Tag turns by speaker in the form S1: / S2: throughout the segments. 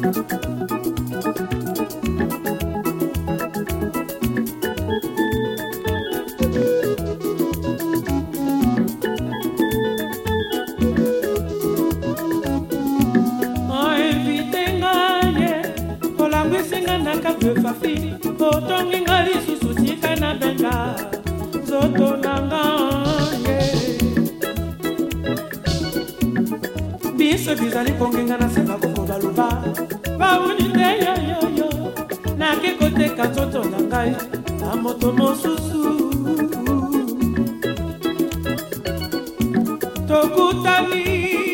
S1: Otongi ngali susu tika na benga zoto nangaye biso bizali kongenga na sema koko baluba bauni te yo na ke kote ka zoto nangaye na moto mosusu tokutani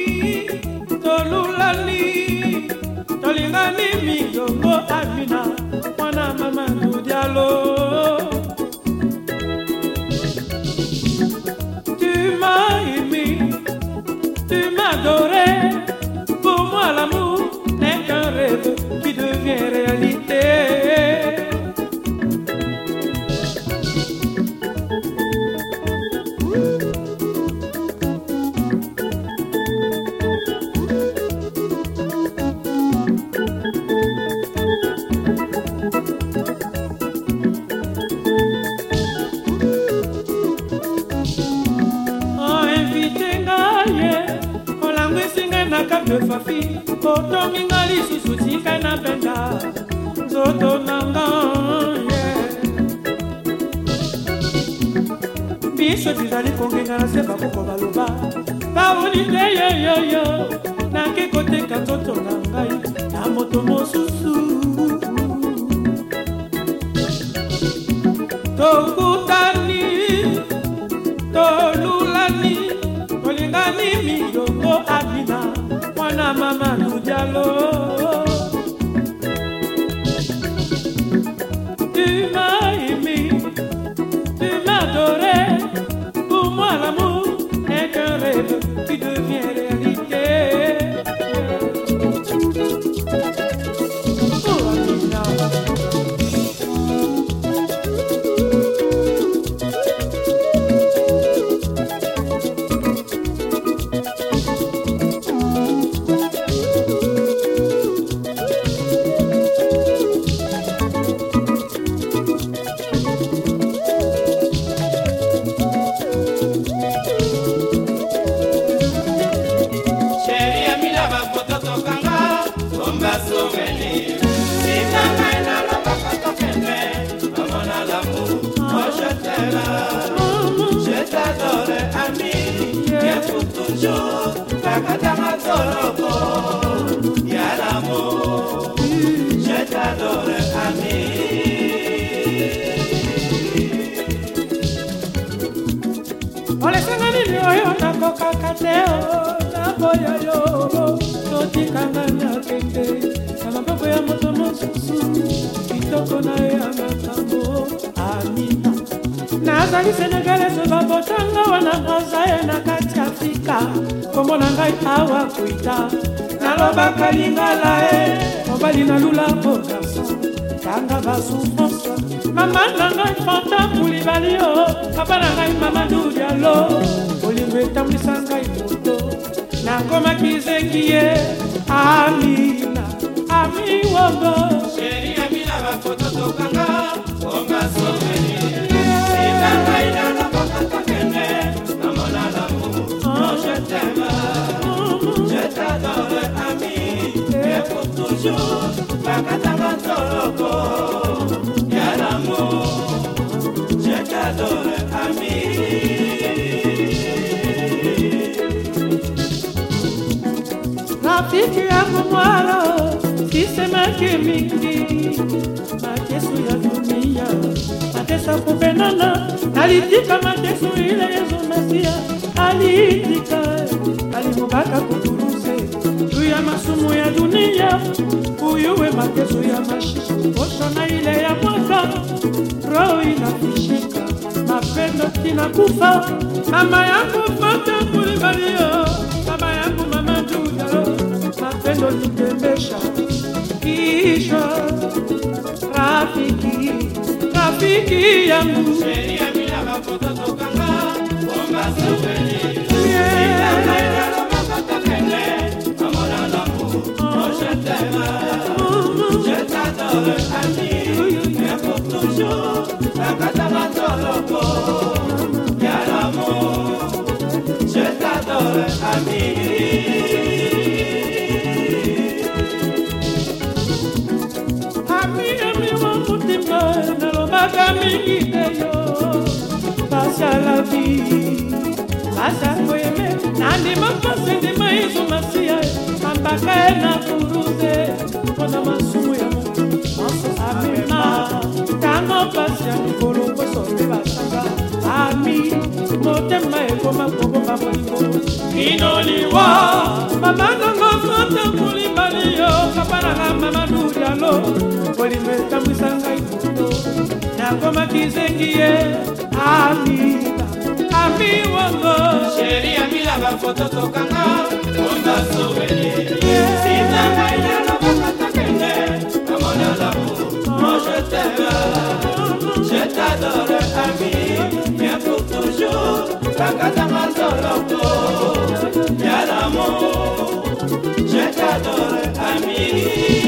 S1: tolulani tolingani miyongo amina mwana mama tu m'as aimé, tu m'as adoré. Pour moi l'amour n'est qu'un rêve qui devient réalité. Fafi otongi ngali susu tika na benga zoto nanga biso bizali kongenga na seba koko baloba bauni te yo na ke kote ka zoto nangai na moto mosusu tokutani tolulani tolingani miyongo abina mwana mama Diallo. Tu m'as aimé, tu m'as adoré. Pour moi l'amour n'est qu'un rêve qui devient réalité. Oh Amina.
S2: Je t'adore, ami, et pour toujours, Takatama Toroko, y'a l'amour. Je t'adore, ami.
S1: Olesangani nyoyo nakoka kateo, naboya yo, notikanga na kende, na maboko ya moto mosusu, kitoko na ya makambo, Amina. Nazali Senegalese babotanga wana mozae na kati Afrika kombo na ngai awa kuita nalobaka lingala mobali na lula po garçon tanga basouffrance mama na ngai fanta Koulibaly papa na ngai Mamadou Diallo olingo etambwisa ngai moto nakomaki zengi ye Amina ami wogo
S2: Chérie Amina bafoto tokanga onga souvenir. Je t'adore, ami, et pour toujours, Takatama Toroko, y'a l'amour. Je t'adore, ami.
S1: Rafiki yangu mwalo, sisemake mingi, mateso ya dunia, mateso kupendana, alitika mateso ile Yesu Masia, alitika, alimubaka kuturuze, juu ya masumu ya dunia, uyuwe mateso ya maisha, oshona ile ya mwaka, roho inafishika, mapendo kinakufa, mama yangu Fanta Koulibaly, mama yangu Mamadou Diallo, mapendo litembesha, kisha rafiki yangu
S2: Chérie Amina bafoto tokanga onga souvenir. Sitanga ina lomaka tokende amona l'amour. Oh je t'aime. t'adore, ami, mais pour toujours, la Katamantoloko, y'a l'amour, je t'adore, ami.
S1: Passa la vie, passa koyeme, nandi mapase de maizo masia, ambaka na kuruze, kona masumu ya mungu, amema, tango pasia mikolo koso beba sanga, ami, motema ekoma kobo babolingo, inoliwa, mama nongo sote kulibali yo, kapara mama nujalo, kolime tambisanga ikuto, nakoma kizengie, ami wango.
S2: Chérie, ami la ba photo tokanga, onda souvenir. Si t'as ina la bakata kenge, amona l'amour, moi je t'aime, je t'adore, ami, bien pour toujours. Bakata mazoloko, y'a l'amour, je t'adore, ami.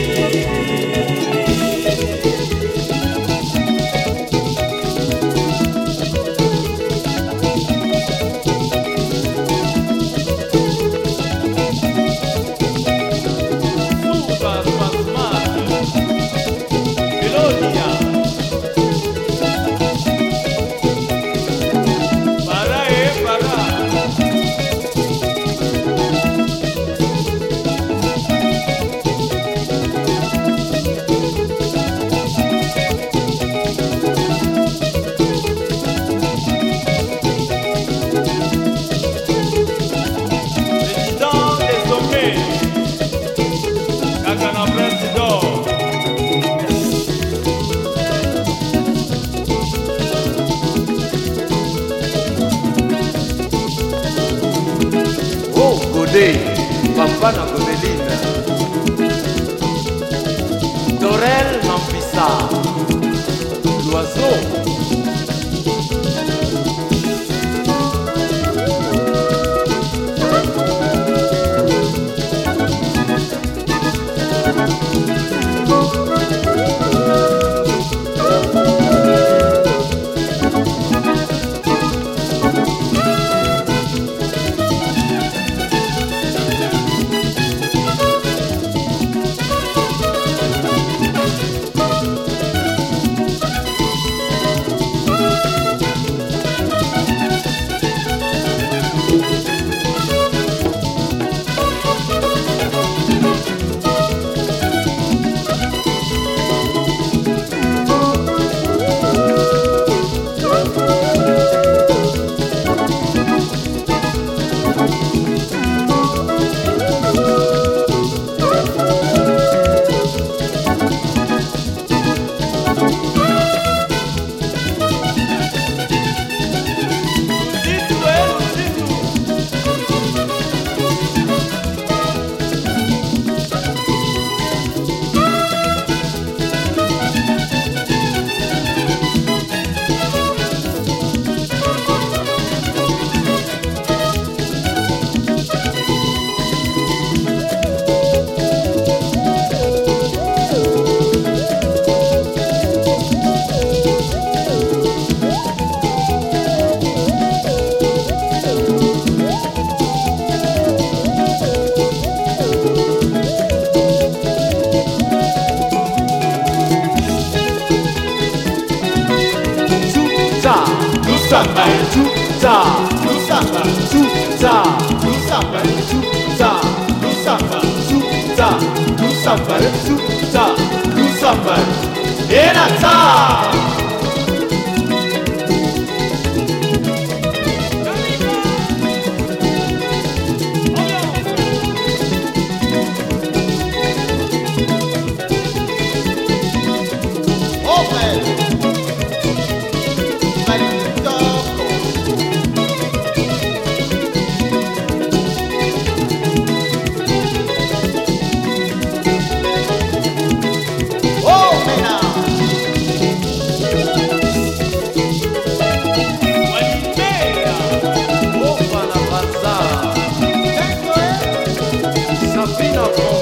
S3: Papa na Godeline Dorel Mampissa L'oiseau Samba, tuta, no samba, tuta, no samba, tuta, no samba, tuta, no samba, tuta, no samba, Enata. Sabina